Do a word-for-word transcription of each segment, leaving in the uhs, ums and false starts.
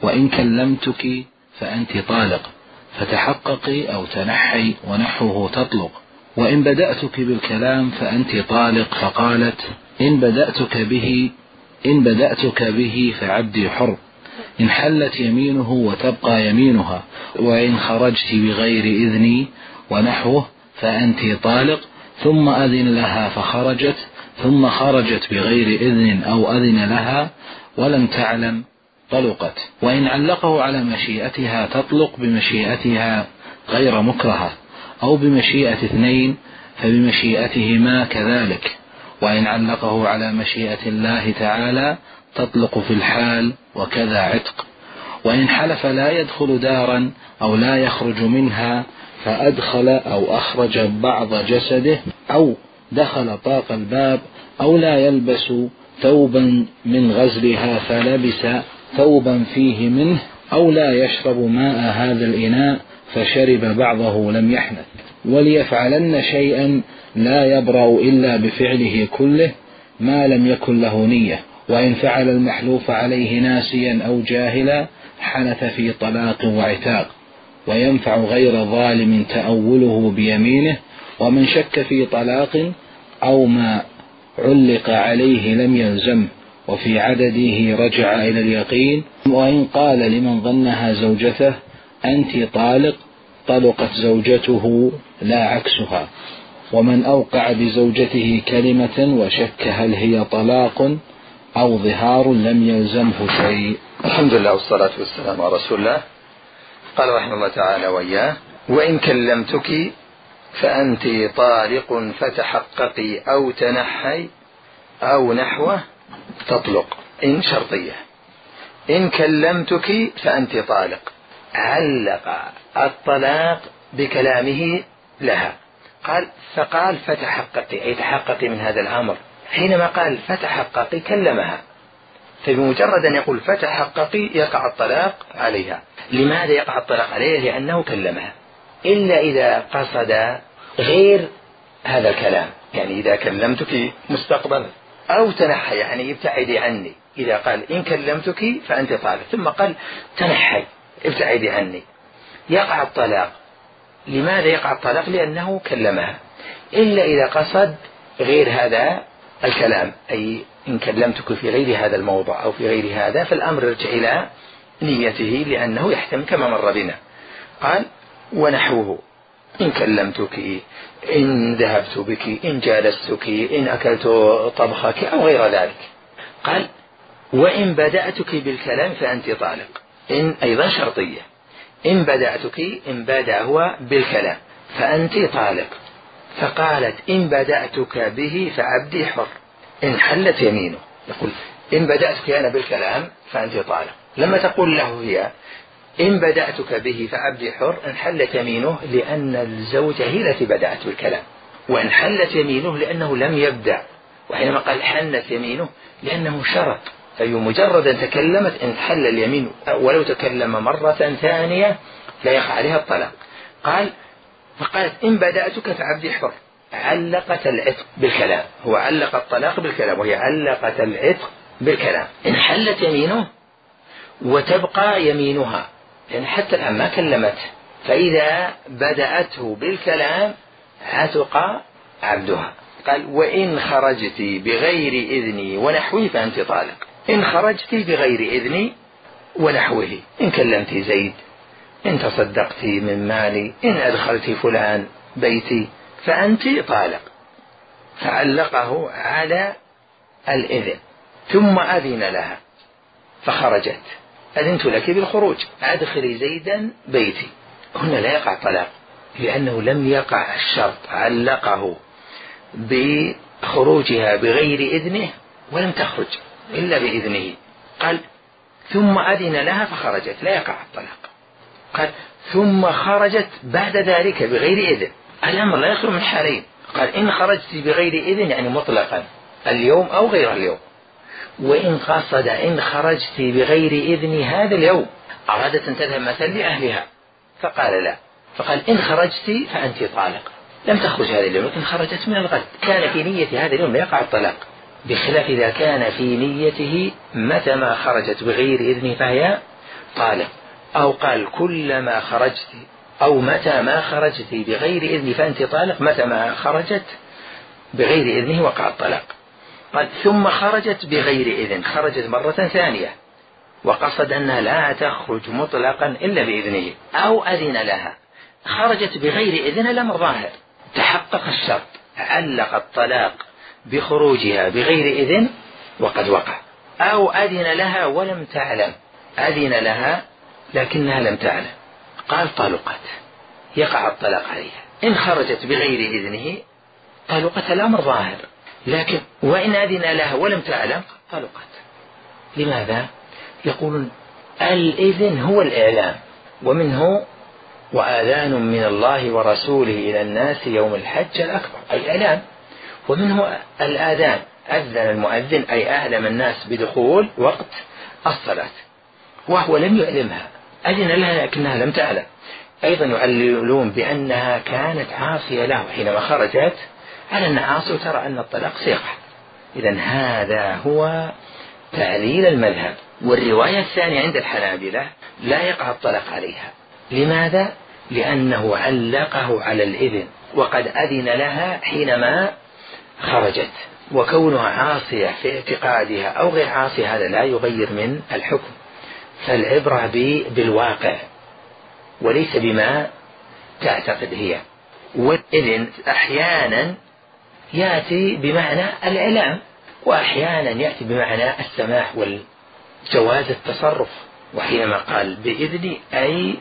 وإن كلمتك فأنت طالق فتحققي أو تنحي ونحوه تطلق. وإن بدأتك بالكلام فأنت طالق فقالت إن بدأتك به إن بدأتك به فعبدي حر، إن حلت يمينه وتبقى يمينها. وإن خرجت بغير إذني ونحوه فأنت طالق، ثم أذن لها فخرجت، ثم خرجت بغير إذن أو أذن لها ولم تعلم طلقت. وإن علقه على مشيئتها تطلق بمشيئتها غير مكرهة، أو بمشيئة اثنين فبمشيئتهما كذلك. وإن علقه على مشيئة الله تعالى تطلق في الحال، وكذا عتق. وإن حلف لا يدخل دارا أو لا يخرج منها فأدخل أو أخرج بعض جسده، أو دخل طاق الباب، أو لا يلبس ثوبا من غزلها فلبس ثوبا فيه منه، أو لا يشرب ماء هذا الإناء فشرب بعضه لم يحنث. وليفعلن شيئا لا يبرأ إلا بفعله كله ما لم يكن له نية. وإن فعل المحلوف عليه ناسيا أو جاهلا حنث في طلاق وعتاق. وينفع غير ظالم تأوله بيمينه. ومن شك في طلاق أو ما علق عليه لم يلزم، وفي عدده رجع إلى اليقين. وإن قال لمن ظنها زوجته أنت طالق طلقت زوجته لا عكسها. ومن أوقع بزوجته كلمة وشك هل هي طلاق أو ظهار لم يلزمه شيء. الحمد لله والصلاة والسلام على رسول الله. قال رحمه الله تعالى وإياه: وإن كلمتك فأنت طالق فتحققي أو تنحي أو نحوه تطلق. إن شرطية. إن كلمتك فأنت طالق، علق الطلاق بكلامه لها، قال فقال فتحققي، أي تحققي من هذا الأمر. حينما قال فتحققي كلمها، فبمجرد أن يقول فتحققي يقع الطلاق عليها. لماذا يقع الطلاق عليها؟ لأنه كلمها، إلا إذا قصد غير هذا الكلام، يعني إذا كلمتك مستقبلا، أو تنحي يعني ابتعدي عني. إذا قال إن كلمتك فأنت طالق ثم قال تنحي ابتعدي عني يقع الطلاق. لماذا يقع الطلاق؟ لأنه كلمها. إلا إذا قصد غير هذا الكلام، أي إن كلمتك في غير هذا الموضع أو في غير هذا، فالأمر يرجع إلى نيته، لأنه يحتمل كما مر بنا. قال ونحوه: إن كلمتك، إن ذهبت بك، إن جالستك، إن أكلت طبخك أو غير ذلك. قال وإن بدأتك بالكلام فأنت طالق. إن أيضا شرطية. إن بدأتك، إن بدأ هو بالكلام فأنت طالق. فقالت إن بدأتك به فعبدي حر، إن حلت يمينه. يقول إن بدأتك أنا بالكلام فأنت طالق. لما تقول له هي إن بدأتك به فعبدي حر، إن حلت يمينه لأن الزوجة هي التي بدأت بالكلام، وإن حلت يمينه لأنه لم يبدأ. وحينما قال حلت يمينه لأنه شرط، فبمجرد أن تكلمت إن حل اليمين، ولو تكلم مرة ثانية لا يقع عليها الطلاق. قال فقالت إن بدأتك فعبدي حر، علقت العتق بالكلام. هو علق الطلاق بالكلام، وهي علقت العتق بالكلام. إن حلت يمينه وتبقى يمينها، لأن حتى الآن ما كلمته، فإذا بدأته بالكلام عتق عبدها. قال وإن خرجت بغير إذني ونحوه فأنت طالق. إن خرجت بغير إذني ونحوه، إن كلمت زيد، إن تصدقت من مالي، إن أدخلت فلان بيتي فأنت طالق. فعلقه على الإذن، ثم أذن لها فخرجت. أذنت لك بالخروج، أدخلي زيدا بيتي. هنا لا يقع طلاق، لأنه لم يقع الشرط، علقه بخروجها بغير إذنه ولم تخرج إلا بإذنه. قال ثم أذن لها فخرجت، لا يقع الطلاق. قال ثم خرجت بعد ذلك بغير إذن. الأمر لا يخلو من حالين. قال إن خرجت بغير إذن يعني مطلقا اليوم أو غير اليوم. وإن قصد إن خرجت بغير إذن هذا اليوم، أرادت أن تذهب مثلا لأهلها فقال لا، فقال إن خرجت فأنت طالق. لم تخرج هذا اليوم لكن خرجت من الغد، كان في نية هذا اليوم لا يقع الطلاق، بخلاف إذا كان في نيته متى ما خرجت بغير إذن فهي طالق، أو قال كلما خرجت أو متى ما خرجت بغير إذن فأنت طالق، متى ما خرجت بغير إذنه وقع الطلاق. قال ثم خرجت بغير إذن، خرجت مرة ثانية وقصد أنها لا تخرج مطلقا إلا بإذنه، أو أذن لها، خرجت بغير إذن الأمر ظاهر، تحقق الشرط، علق الطلاق بخروجها بغير إذن وقد وقع. أو أذن لها ولم تعلم، أذن لها لكنها لم تعلم، قال طلقت، يقع الطلاق عليها. إن خرجت بغير إذنه طلقت، الأمر ظاهر، لكن وإن أذن لها ولم تعلم طلقت. لماذا؟ يقولون الإذن هو الإعلام، ومنه وآذان من الله ورسوله إلى الناس يوم الحج الأكبر، أي إعلام، ومنه الآذان، أذن المؤذن أي أعلم الناس بدخول وقت الصلاة، وهو لم يعلمها، أذن لها لكنها لم تعلم. أيضا يعللون بأنها كانت عاصية له حينما خرجت على أن عاصي وترى أن الطلاق سيقع. إذن هذا هو تعليل المذهب. والرواية الثانية عند الحنابلة لا يقع الطلاق عليها. لماذا؟ لأنه علقه على الإذن، وقد أذن لها حينما خرجت، وكونها عاصية في اعتقادها أو غير عاصية هذا لا يغير من الحكم، فالعبرة بالواقع وليس بما تعتقد هي. والإذن أحيانا يأتي بمعنى الإعلام، وأحيانا يأتي بمعنى السماح والجواز التصرف، وحينما قال بإذني أي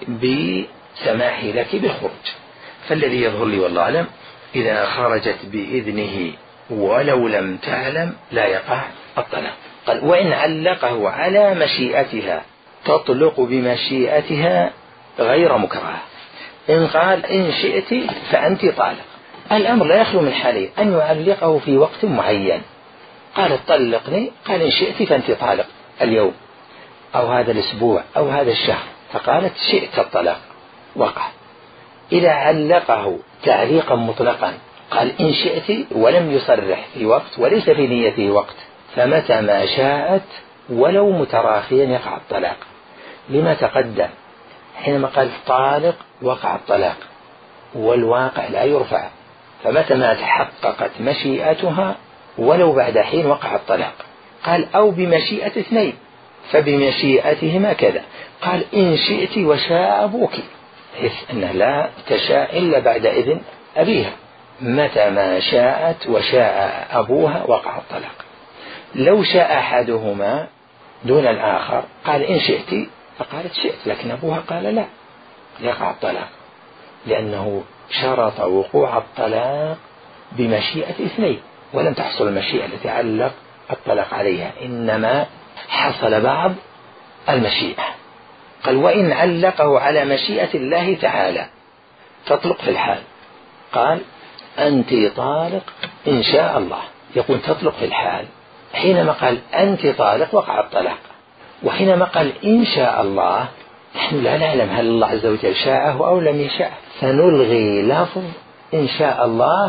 بسماحي لك بالخروج. فالذي يظهر لي والله أعلم إذا خرجت بإذنه ولو لم تعلم لا يقع الطلاق. قال وإن علقه على مشيئتها تطلق بمشيئتها غير مكرهة. إن قال إن شئت فأنت طالق، الأمر لا يخلو من حالين، أن يعلقه في وقت معين، قال طلقني، قال إن شئت فأنت طالق اليوم أو هذا الأسبوع أو هذا الشهر، فقالت شئت الطلاق وقع. إذا علقه تعليقا مطلقا قال إن شئت ولم يصرح في وقت وليس في نيته وقت، فمتى ما شاءت ولو متراخيا يقع الطلاق. لما تقدم حينما قال طالق وقع الطلاق، والواقع لا يرفع، فمتى ما تحققت مشيئتها ولو بعد حين وقع الطلاق. قال أو بمشيئة اثنين، فبمشيئتهما كذا، قال إن شئت وشاء أبوك، حيث أنه لا تشاء إلا بعد إذن أبيها، متى ما شاءت وشاء أبوها وقع الطلاق. لو شاء أحدهما دون الآخر قال إن شئت، فقالت شئت، لكن أبوها قال لا، يقع الطلاق، لأنه شرط وقوع الطلاق بمشيئة اثنين، ولم تحصل المشيئة التي علق الطلاق عليها، إنما حصل بعض المشيئة. قال وإن علقه على مشيئة الله تعالى تطلق في الحال، قال أنت طالق إن شاء الله، يقول تطلق في الحال. حينما قال أنت طالق وقع الطلاق، وحينما قال إن شاء الله نحن لا نعلم هل الله عز وجل شاءه أو لم يشاء، فنلغي لفظ إن شاء الله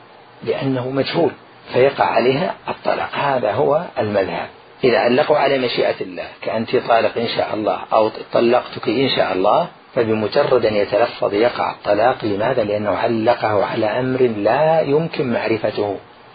لأنه مجهول فيقع عليها الطلاق. هذا هو المذهب. إذا علقوا على مشيئة الله كأنت طالق إن شاء الله أو طلقتك إن شاء الله، فبمجرد أن يتلفظ يقع الطلاق. لماذا؟ لأنه علقه على أمر لا يمكن معرفته،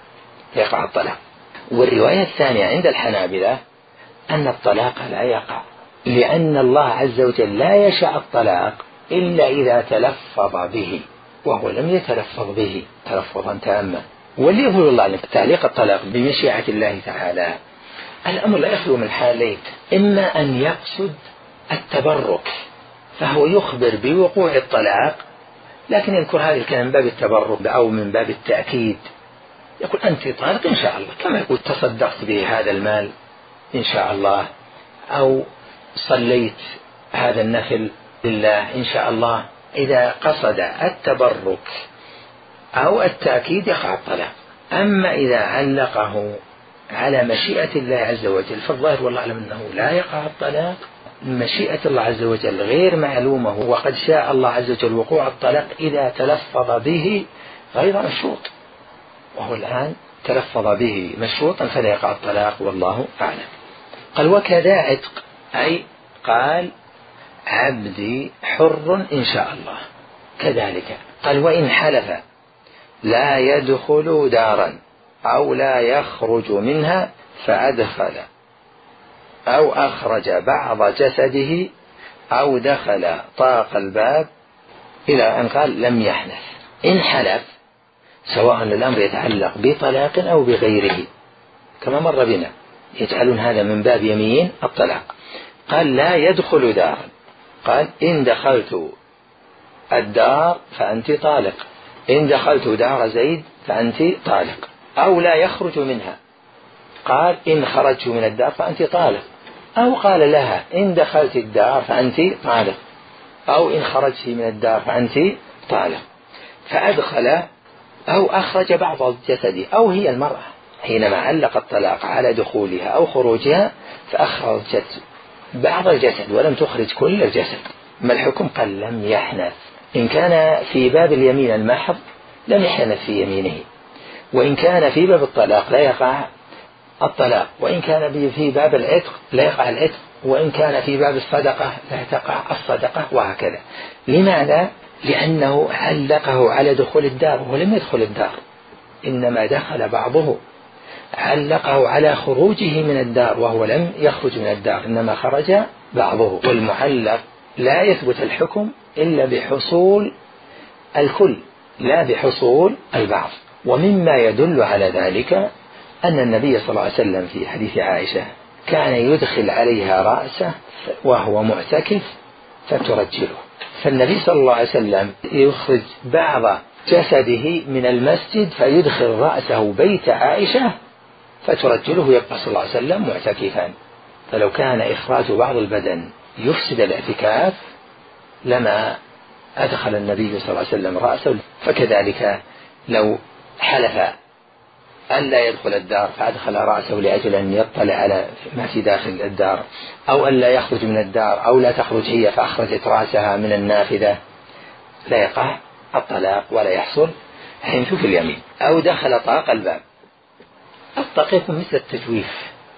يقع الطلاق. والرواية الثانية عند الحنابلة أن الطلاق لا يقع، لأن الله عز وجل لا يشاء الطلاق إلا إذا تلفظ به، وهو لم يتلفظ به تلفظا تاما. واللي يظهر الله أن تعليق الطلاق بمشيئة الله تعالى الأمر لا يخلو من حالين، إما أن يقصد التبرك فهو يخبر بوقوع الطلاق، لكن يذكر هذه الكلمة من باب التبرك أو من باب التأكيد، يقول أنت طالق إن شاء الله، كما يقول تصدقت بهذا المال إن شاء الله، أو صليت هذا النفل لله إن شاء الله. إذا قصد التبرك أو التأكيد يقع الطلاق. أما إذا علقه على مشيئة الله عز وجل فالظاهر والله أعلم أنه لا يقع الطلاق. مشيئة الله عز وجل غير معلومة، وقد شاء الله عز وجل وقوع الطلاق إذا تلفظ به غير مشروط، وهو الآن تلفظ به مشروطا فلا يقع الطلاق والله أعلم. قال وكذا عتق، أي قال عبدي حر إن شاء الله. كذلك قال وإن حلف لا يدخل دارا أو لا يخرج منها فأدخل أو أخرج بعض جسده أو دخل طاق الباب إلى أن قال لم يحنث. إن حلف سواء الأمر يتعلق بطلاق أو بغيره كما مر بنا، يجعلون هذا من باب يمين الطلاق. قال لا يدخل دارا، قال إن دخلت الدار فأنت طالق، إن دخلت دار زيد فأنت طالق. أو لا يخرج منها، قال إن خرجت من الدار فأنت طالق. أو قال لها إن دخلت الدار فأنت طالق، أو إن خرجت من الدار فأنت طالق. فأدخل أو أخرج بعض الجسد، أو هي المرأة حينما علق الطلاق على دخولها أو خروجها فأخرجت بعض الجسد ولم تخرج كل الجسد. ما الحكم؟ قال لم يحنث. إن كان في باب اليمين المحض لم يحنث في يمينه، وإن كان في باب الطلاق لا يقع الطلاق، وإن كان في باب العتق لا يقع العتق، وإن كان في باب الصدقة لا تقع الصدقة، وهكذا. لماذا؟ لأنه علقه على دخول الدار ولم يدخل الدار، إنما دخل بعضه. علقه على خروجه من الدار وهو لم يخرج من الدار، إنما خرج بعضه. والمعلق لا يثبت الحكم إلا بحصول الكل لا بحصول البعض. ومما يدل على ذلك أن النبي صلى الله عليه وسلم في حديث عائشة كان يدخل عليها رأسه وهو معتكف فترجله. فالنبي صلى الله عليه وسلم يخرج بعض جسده من المسجد فيدخل رأسه بيت عائشة فترجله، يبقى صلى الله عليه وسلم معتكفا. فلو كان إخراج بعض البدن يفسد الاعتكاف لما أدخل النبي صلى الله عليه وسلم رأسه. فكذلك لو حلف أن لا يدخل الدار فأدخل رأسه لأجل أن يطلع على ما في داخل الدار، أو أن لا يخرج من الدار، أو لا تخرج هي فأخرجت رأسها من النافذة، لا يقع الطلاق ولا يحصل حنث في اليمين. أو دخل طاق الباب. الطاق يكون مثل التجويف،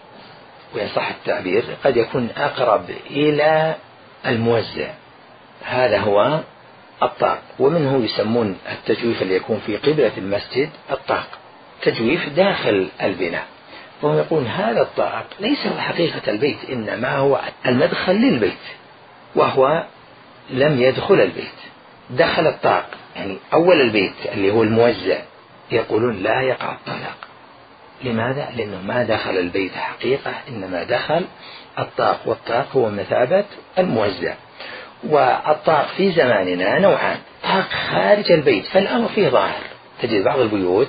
وإن صح التعبير قد يكون أقرب إلى الموزع، هذا هو الطاق. ومنه يسمون التجويف اللي يكون في قبلة المسجد الطاق، تجويف داخل البناء. وهم يقولون هذا الطاق ليس هو حقيقة البيت، إنما هو المدخل للبيت، وهو لم يدخل البيت، دخل الطاق يعني أول البيت اللي هو الموزع. يقولون لا يقع الطلاق. لماذا؟ لأنه ما دخل البيت حقيقة، إنما دخل الطاق، والطاق هو مثابة الموزع. والطاق في زماننا نوعان: طاق خارج البيت فالأمر فيه ظاهر، تجد بعض البيوت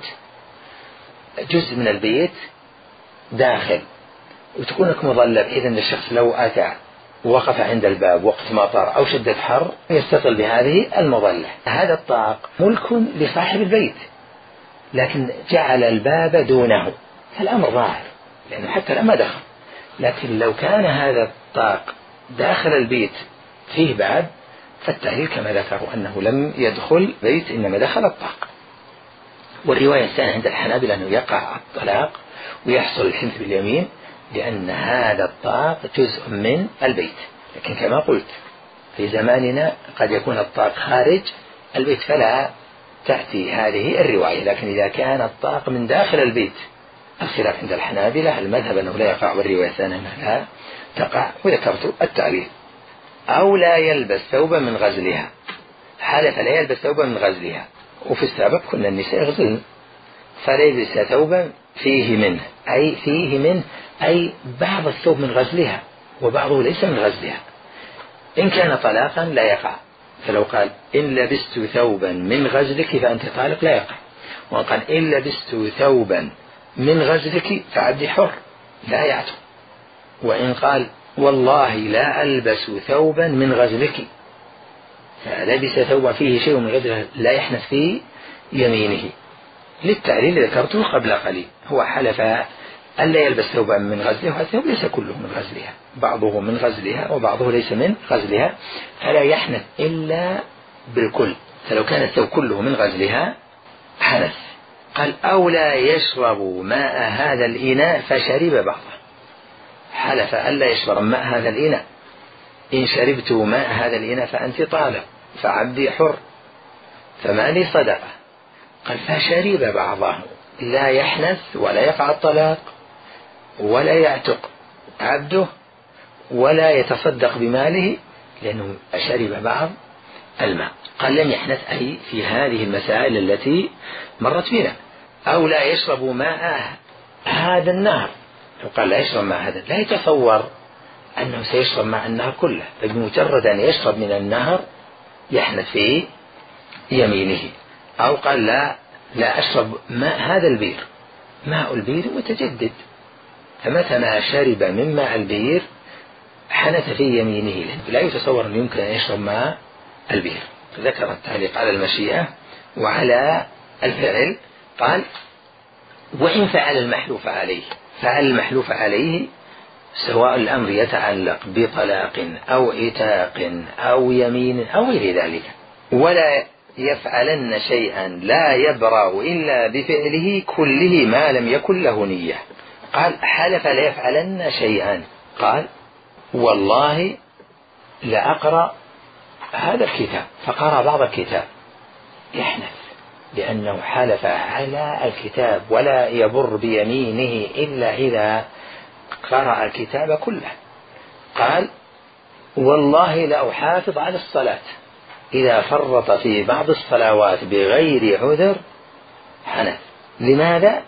جزء من البيت داخل وتكونك مظلة، بحيث أن الشخص لو أتى ووقف عند الباب وقت مطر أو شدة حر يستطل بهذه المظلة. هذا الطاق ملك لصاحب البيت، لكن جعل الباب دونه، فالأمر ظاهر لأنه حتى لما دخل. لكن لو كان هذا الطاق داخل البيت فيه باب فالتعليل كما ذكروا أنه لم يدخل بيت، إنما دخل الطاق. والرواية الثانية عند الحنابلة أنه يقع الطلاق ويحصل الحنث باليمين، لأن هذا الطاق جزء من البيت. لكن كما قلت في زماننا قد يكون الطاق خارج البيت فلا تأتي هذه الرواية. لكن إذا كان الطاق من داخل البيت الخلاف عند الحنابلة، المذهب أنه لا يقع، والرواية الثانية أنها لا تقع، وذكرت التعليل. أو لا يلبس ثوبا من غزلها. حلف لا يلبس ثوبا من غزلها، وفي السابق كنا النساء يغزلن، فليلبس ثوبا فيه منه، أي فيه منه أي بعض الثوب من غزلها وبعضه ليس من غزلها. إن كان طلاقا لا يقع، فلو قال إن لبست ثوبا من غزلك فأنت طالق لا يقع. وقال إن لبست ثوبا من غزلك فعبدي حر لا يعتق. وإن قال والله لا ألبس ثوبا من غزلك فلبس ثوبا فيه شيء من غزله لا يحنث في يمينه. للتعليل ذكرته قبل قليل، هو حلف ألا يلبس ثوبا من غزلها، والثوب ليس كله من غزلها، بعضه من غزلها وبعضه ليس من غزلها، فلا يحنث إلا بالكل. فلو كان الثوب كله من غزلها حنث. قال أو لا يشرب ماء هذا الإناء فشرب بعضه. حلف ألا يشرب ماء هذا الإناء، إن شربت ماء هذا الإناء فأنت طالق فعبدي حر فما لي صدقة. قال فشرب بعضه لا يحنث ولا يقع الطلاق ولا يعتق عبده ولا يتصدق بماله لأنه شرب بعض الماء. قال لم يحنث أي في هذه المسائل التي مرت بنا. أو لا يشرب ماء هذا النهر، قال لا يشرب ماء هذا، لا يتصور أنه سيشرب ماء النهر كله، فبمجرد أن يشرب من النهر يحنث في يمينه. أو قال لا لا أشرب ماء هذا البير، ماء البير متجدد، فمتى ما شرب من ماء البير حنث في يمينه، لا يتصور أن يمكن أن يشرب ماء البير. ذكر التعليق على المشيئة وعلى الفعل. قال وإن فعل المحلوف عليه، فعل المحلوف عليه سواء الأمر يتعلق بطلاق أو عتاق أو يمين أو غير ذلك، ولا يفعلن شيئا لا يبرأ إلا بفعله كله ما لم يكن له نية. قال حلف لا يفعلن شيئا، قال والله لأقرأ هذا الكتاب، فقرأ بعض الكتاب يحنث لأنه حلف على الكتاب ولا يبر بيمينه إلا إذا قرأ الكتاب كله. قال والله لأحافظ على الصلاة، إذا فرط في بعض الصلوات بغير عذر حنث. لماذا؟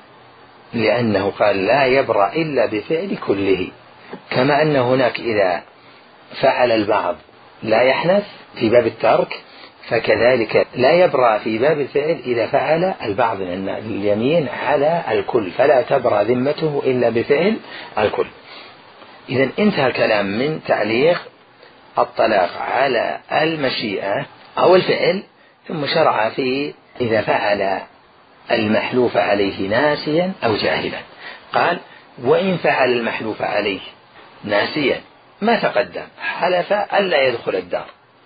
لأنه قال لا يبرأ إلا بفعل كله، كما أن هناك إذا فعل البعض لا يحنث في باب الترك، فكذلك لا يبرأ في باب الفعل إذا فعل البعض من اليمين على الكل، فلا تبرأ ذمته إلا بفعل الكل. إذن انتهى الكلام من تعليق الطلاق على المشيئة أو الفعل، ثم شرع في إذا فعل المحلوف عليه ناسيا أو جاهلا. قال وإن فعل المحلوف عليه ناسيا ما تقدم، حلف ألا يدخل الدار،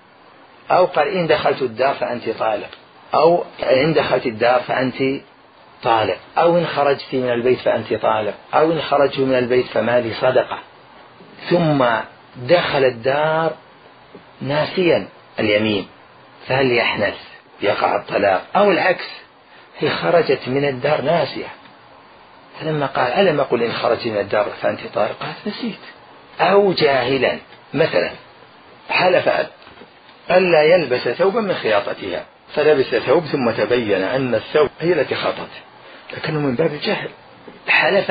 أو قال إن دخلت الدار فأنت طالق، أو إن دخلت الدار فأنت طالق، أو إن خرجت من البيت فأنت طالق، أو إن خرجت من البيت فما لي صدقة، ثم دخل الدار ناسيا اليمين فهل يحنث يقع الطلاق؟ أو العكس، هي خرجت من الدار ناسية، فلما قال ألم أقل إن خرجت من الدار فأنت طالق، قالت نسيت. أو جاهلا، مثلا حلف ألا يلبس ثوبا من خياطتها فلبس ثوب ثم تبين أن الثوب هي التي خاطته، لكنه من باب الجهل. حلف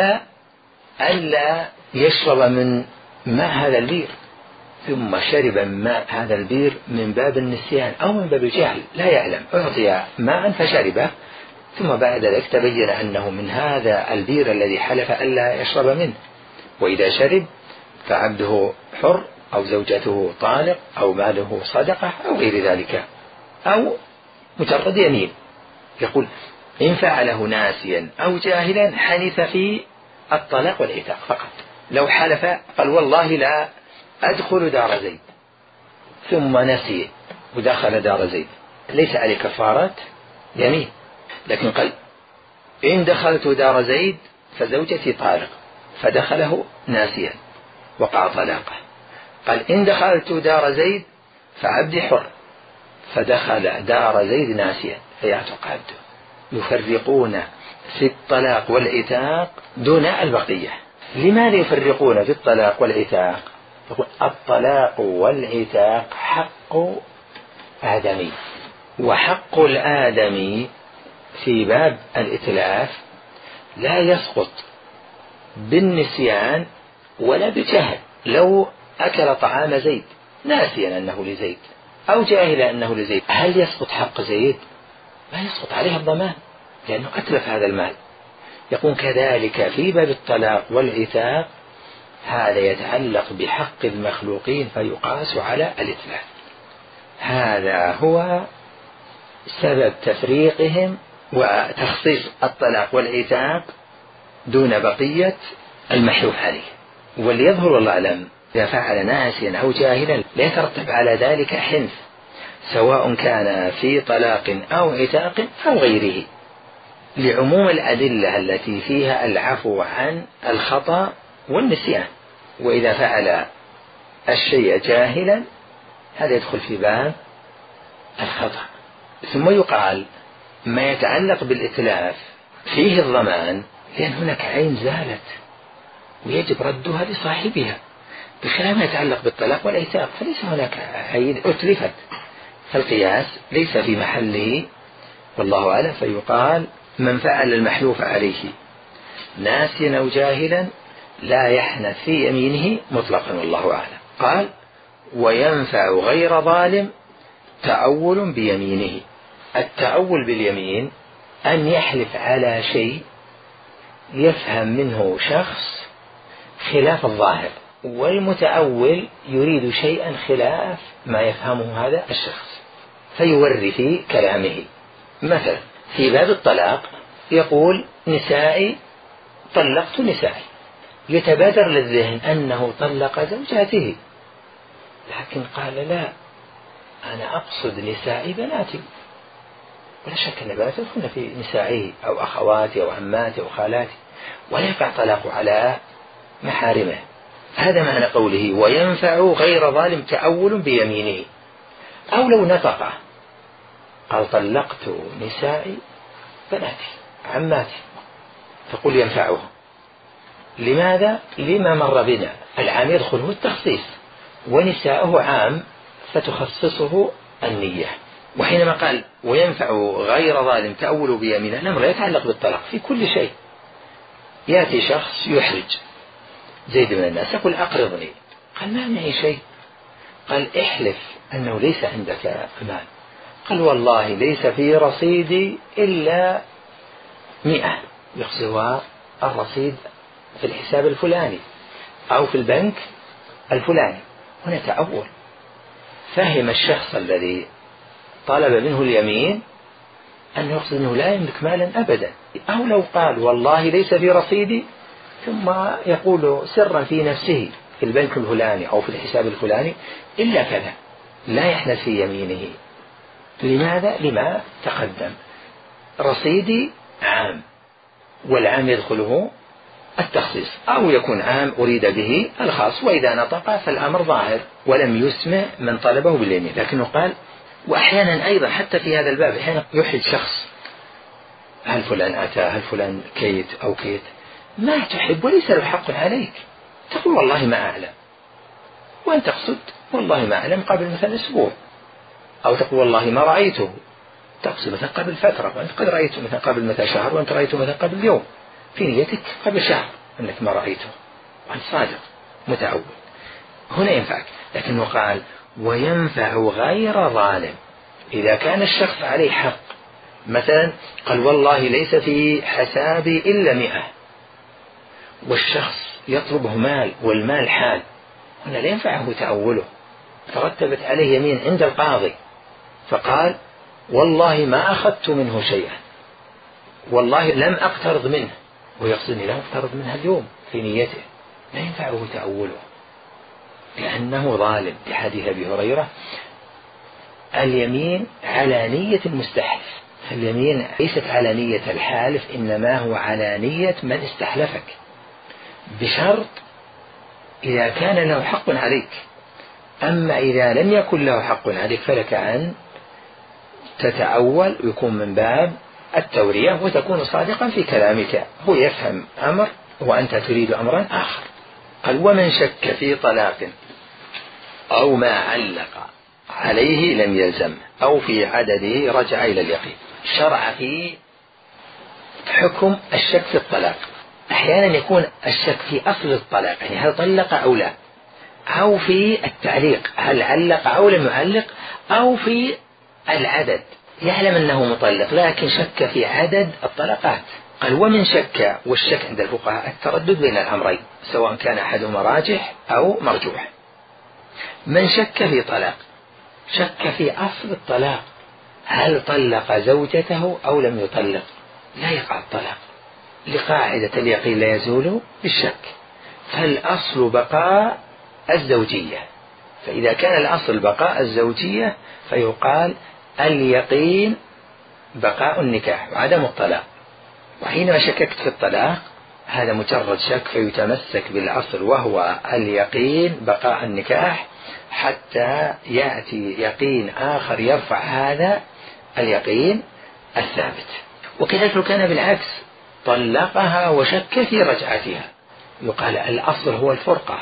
ألا يشرب من ماء هذا البير ثم شرب ماء هذا البير من باب النسيان أو من باب الجهل، لا يعلم، أعطي ماء فشربه ثم بعد ذلك تبين أنه من هذا البير الذي حلف ألا يشرب منه، وإذا شرب فعبده حر أو زوجته طالق أو ماله صدقة أو غير ذلك، أو مجرد يمين. يقول إن فعله ناسيا أو جاهلا حنث في الطلاق والعتاق فقط. لو حلف قال والله لا أدخل دار زيد ثم نسي ودخل دار زيد، ليس عليه كفارة يمين، لكن قال إن دخلت دار زيد فزوجتي طالق فدخله ناسيا وقع طلاقه. قال إن دخلت دار زيد فعبدي حر فدخل دار زيد ناسيا فيعتق عبده. يفرقون في الطلاق والعتاق دون البقية. لماذا يفرقون في الطلاق والعتاق؟ يقول الطلاق والعتاق حق آدمي، وحق الآدمي في باب الإتلاف لا يسقط بالنسيان ولا بجهل. لو أكل طعام زيد ناسيا أنه لزيد أو جاهلا أنه لزيد، هل يسقط حق زيد؟ ما يسقط عليه الضمان لأنه أتلف هذا المال. يقول كذلك في باب الطلاق والعتاق هذا يتعلق بحق المخلوقين فيقاس على الإتلاف. هذا هو سبب تفريقهم وتخصيص الطلاق والعتاق دون بقية المحلوف عليه. وليظهر الله أعلم إذا فعل ناسيا أو جاهلا لا يترتب على ذلك حنث، سواء كان في طلاق أو عتاق أو غيره، لعموم الأدلة التي فيها العفو عن الخطأ والنسيان. وإذا فعل الشيء جاهلا هذا يدخل في باب الخطأ. ثم يقال ما يتعلق بالإتلاف فيه الضمان لأن هناك عين زالت ويجب ردها لصاحبها، بخلاف ما يتعلق بالطلاق والعتاق فليس هناك عين أتلفت، فالقياس ليس في محله والله أعلم. فيقال من فعل المحلوف عليه ناسيا أو جاهلا لا يحنث في يمينه مطلقا والله أعلم. قال وينفع غير ظالم تأول بيمينه. التأول باليمين أن يحلف على شيء يفهم منه شخص خلاف الظاهر، والمتأول يريد شيئا خلاف ما يفهمه هذا الشخص فيوري في كلامه. مثلا في باب الطلاق يقول نسائي طلقت نسائي، يتبادر للذهن أنه طلق زوجاته، لكن قال لا أنا أقصد نسائي بناتي، ولا شك أن بناته يكون في نسائه أو أخواتي أو عماتي أو خالاتي، ولا يقع طلاقه على محارمه. هذا معنى قوله وينفع غير ظالم تأول بيمينه. أو لو نطق قال طلقت نسائي بناتي عماتي تقول ينفعه. لماذا؟ لما مر بنا العام يدخله التخصيص ونساءه عام فتخصصه النية. وحينما قال وينفع غير ظالم تأول بيمينه الأمر لا يتعلق بالطلاق في كل شيء. يأتي شخص يحرج زيد من الناس يقول أقرضني، قال ما معي شيء، قال احلف أنه ليس عندك مال، قال والله ليس في رصيدي إلا مئة، يقصد الرصيد في الحساب الفلاني أو في البنك الفلاني. هنا تأول، فهم الشخص الذي طلب منه اليمين أن يقصد أنه لا يملك مالا أبدا. أو لو قال والله ليس في رصيدي ثم يقول سرا في نفسه في البنك الفلاني أو في الحساب الفلاني إلا كذا، لا يحنث في يمينه. لماذا؟ لما تقدم رصيدي عام والعام يدخله التخصيص، أو يكون عام أريد به الخاص، وإذا نطق فالأمر ظاهر ولم يسمع من طلبه باليمين. لكنه قال وأحيانا أيضا حتى في هذا الباب أحيانا يحرج شخص هل فلان أتى هل فلان كيت أو كيت، ما تحب وليس له حق عليك، تقول والله ما أعلم، وأن تقصد والله ما أعلم قبل مثلا أسبوع، أو تقول والله ما رأيته، تقصد مثلا قبل فترة، وأنت قد رأيته مثلا قبل مثلا شهر، وأنت رأيته مثلا قبل يوم، في نيتك قبل شهر أنك ما رأيته، وأنت صادق متأول، هنا ينفعك. لكنه قال وينفع غير ظالم إذا كان الشخص عليه حق، مثلا قال والله ليس في حسابي إلا مئة، والشخص يطلبه مال والمال حال، هنا لا ينفعه تأوله، ترتبت عليه يمين عند القاضي فقال والله ما أخذت منه شيئا، والله لم أقترض منه، ويقصدني لم أقترض منها اليوم في نيته، لا ينفعه تأوله لأنه ظالم. لحديث أبي هريرة اليمين على نية المستحلف، اليمين ليست على نية الحالف إنما هو على نية من استحلفك، بشرط إذا كان له حق عليك. أما إذا لم يكن له حق عليك فلك أن تتأول ويكون من باب التورية وتكون صادقا في كلامك، هو يفهم أمر وأنت تريد أمرا آخر. قال ومن شك في طلاق أو ما علق عليه لم يلزم أو في عدده رجع إلى اليقين. شرع في حكم الشك في الطلاق. أحيانا يكون الشك في أصل الطلاق، يعني هل طلق أو لا، أو في التعليق هل علق أو لم يعلق، أو في العدد يعلم أنه مطلق لكن شك في عدد الطلقات. قال ومن شك، والشك عند الفقهاء التردد بين الأمرين سواء كان أحدهما راجح أو مرجوح. من شك في طلاق، شك في أصل الطلاق هل طلق زوجته أو لم يطلق، لا يقع الطلاق لقاعدة اليقين لا يزول بالشك، فالأصل بقاء الزوجية، فإذا كان الأصل بقاء الزوجية فيقال اليقين بقاء النكاح وعدم الطلاق. وحينما شككت في الطلاق هذا مجرد شك، فيتمسك بالأصل وهو اليقين بقاء النكاح حتى يأتي يقين آخر يرفع هذا اليقين الثابت. وكذلك لو كان بالعكس طلقها وشك في رجعتها، يقال الأصل هو الفرقة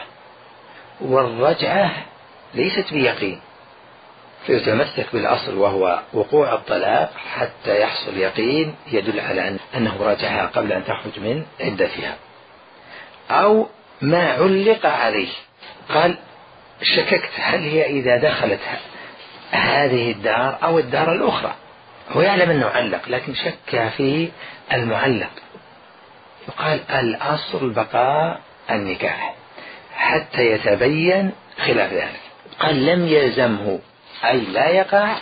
والرجعة ليست بيقين، فيتمسك بالأصل وهو وقوع الطلاق حتى يحصل يقين يدل على أنه رجعها قبل أن تخرج من عدتها. أو ما علق عليه، قال شككت هل هي إذا دخلت هذه الدار أو الدار الأخرى، هو يعلم أنه علق لكن شك في المعلق، يقال الأصل بقاء النكاح حتى يتبين خلاف ذلك. قال لم يلزمه أي لا يقع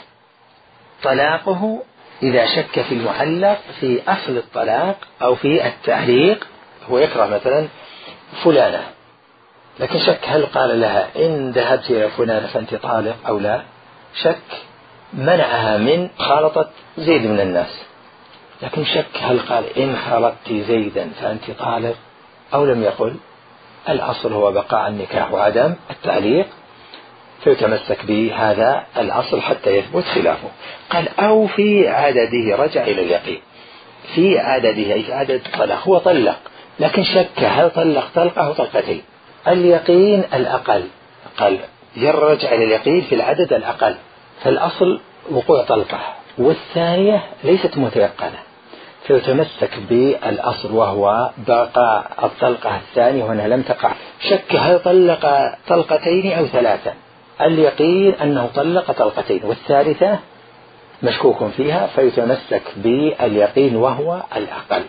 طلاقه إذا شك في المعلق في أصل الطلاق أو في التعليق. هو يكره مثلا فلانة لكن شك هل قال لها إن ذهبت إلى فلانة فأنت طالق أو لا، شك منعها من خالطة زيد من الناس، لكن شك هل قال إن خالطت زيدا فأنت طالق أو لم يقل. الأصل هو بقاء النكاح وعدم التعليق، فيتمسك بهذا الأصل حتى يثبت خلافه. قال أو في عدده رجع إلى اليقين، في عدده أي في عدد الطلاق، هو طلق لكن شك هل طلق طلقة أو طلقتين، اليقين الأقل، قال يرجع إلى اليقين في العدد الأقل، فالأصل وقوع طلقة والثانية ليست متيقنة، فيتمسك بالأصل وهو بقاء الطلقة الثانية وأنها لم تقع. شك هل طلق طلقتين أو ثلاثة، اليقين أنه طلق طلقتين والثالثة مشكوك فيها، فيتمسك باليقين وهو الأقل.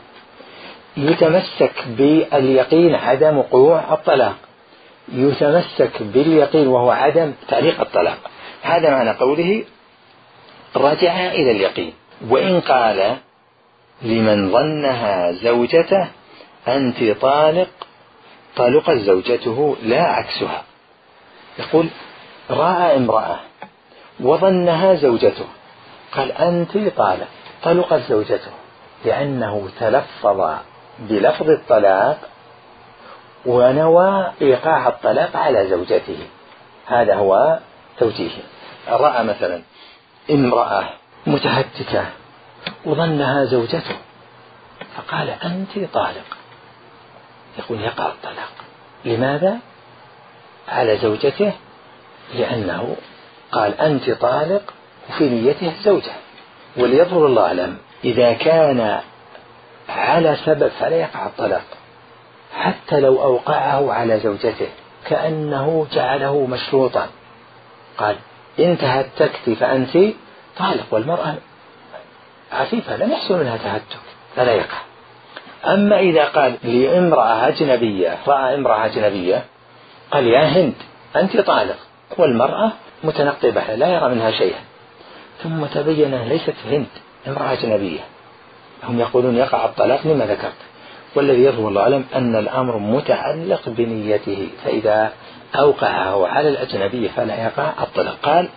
يتمسك باليقين عدم وقوع الطلاق، يتمسك باليقين وهو عدم تعليق الطلاق. هذا معنى قوله رجع إلى اليقين. وإن قال لمن ظنها زوجته أنت طالق طلقت زوجته لا عكسها، يقول رأى امرأة وظنها زوجته قال أنت طالق طلقت زوجته، لأنه تلفظ بلفظ الطلاق ونوى إيقاع الطلاق على زوجته، هذا هو توجيه. رأى مثلا امرأة متهتكة وظنها زوجته فقال أنت طالق، يقول يقع الطلاق. لماذا؟ على زوجته، لأنه قال أنت طالق وفي نيته زوجة. وليظهر الله أعلم إذا كان على سبب فلا يقع الطلاق حتى لو أوقعه على زوجته، كأنه جعله مشروطا، قال إن تهتكت فأنت طالق، والمرأة عفيفة لم يحصل منها تهتك فلا يقع. أما إذا قال لامرأة أجنبية، رأى امرأة أجنبية قال يا هند أنت طالق، والمرأة متنقبة لا يرى منها شيئا، ثم تبين ليست هند امرأة أجنبية، هم يقولون يقع الطلاق لما ذكرت. والذي يظهر الله أعلم أن الأمر متعلق بنيته، فإذا أوقعه على الأجنبية فلا يقع الطلاق. قال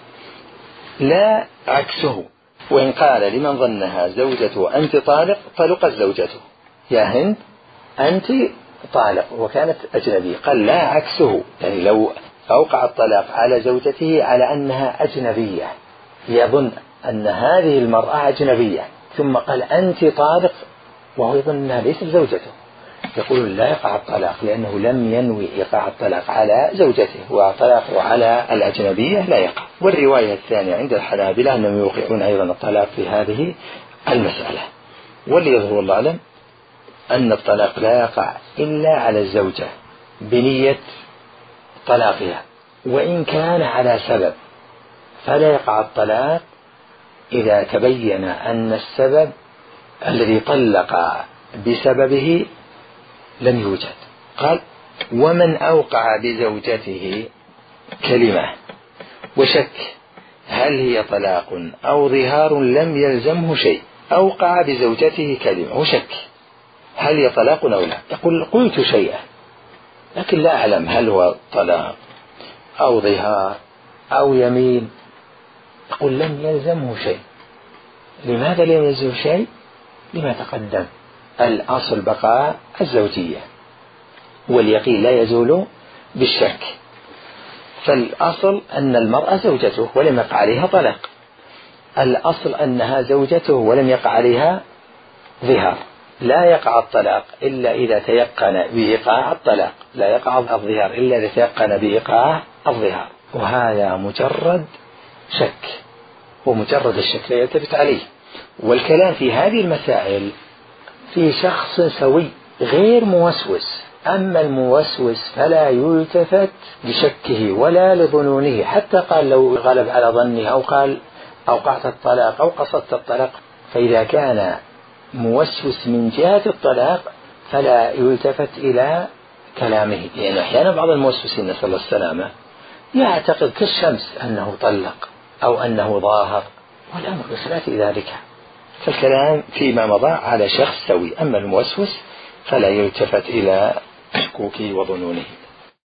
لا عكسه، وإن قال لمن ظنها زوجته أنت طالق طلقت زوجته، يا هند أنت طالق وكانت أجنبية، قال لا عكسه، يعني لو أوقع الطلاق على زوجته على أنها أجنبية يظن أن هذه المرأة أجنبية ثم قال أنت طالق وهو يظن أنها ليست زوجته، يقول لا يقع الطلاق لأنه لم ينوي إيقاع الطلاق على زوجته، وطلاقه على الأجنبية لا يقع. والرواية الثانية عند الحنابلة أنهم يوقعون أيضا الطلاق في هذه المسألة. واللي يظهر الله أعلم أن الطلاق لا يقع إلا على الزوجة بنية طلاقها، وإن كان على سبب فلا يقع الطلاق إذا تبين أن السبب الذي طلق بسببه لم يوجد. قال ومن أوقع بزوجته كلمة وشك هل هي طلاق أو ظهار لم يلزمه شيء، أوقع بزوجته كلمة وشك هل هي طلاق أو لا، يقول قلت شيئا لكن لا أعلم هل هو طلاق أو ظهار أو يمين، يقول لم يلزمه شيء. لماذا لم يلزمه شيء؟ لما تقدم الأصل بقاء الزوجية، واليقين لا يزول بالشك. فالأصل أن المرأة زوجته ولم يقع عليها طلاق، الأصل أنها زوجته ولم يقع عليها ظهار. لا يقع الطلاق إلا إذا تيقن بإيقاع الطلاق، لا يقع الظهار إلا إذا تيقن بإيقاع الظهار، وهذا مجرد شك، ومجرد الشك لا يلتفت عليه. والكلام في هذه المسائل في شخص سوي غير موسوس. أما الموسوس فلا يلتفت لشكه ولا لظنونه، حتى قال لو غلب على ظنه أو قال أوقعت الطلاق أو قصدت الطلاق. فإذا كان موسوس من جهة الطلاق فلا يلتفت إلى كلامه، لأن يعني أحيانا بعض الموسوسين نسأل الله السلامة يعتقد كالشمس أنه طلق أو أنه ظاهر، والأمر بخلاف ذلك. فالكلام فيما مضى على شخص سوي، أما الموسوس فلا يلتفت إلى شكوكه وظنونه.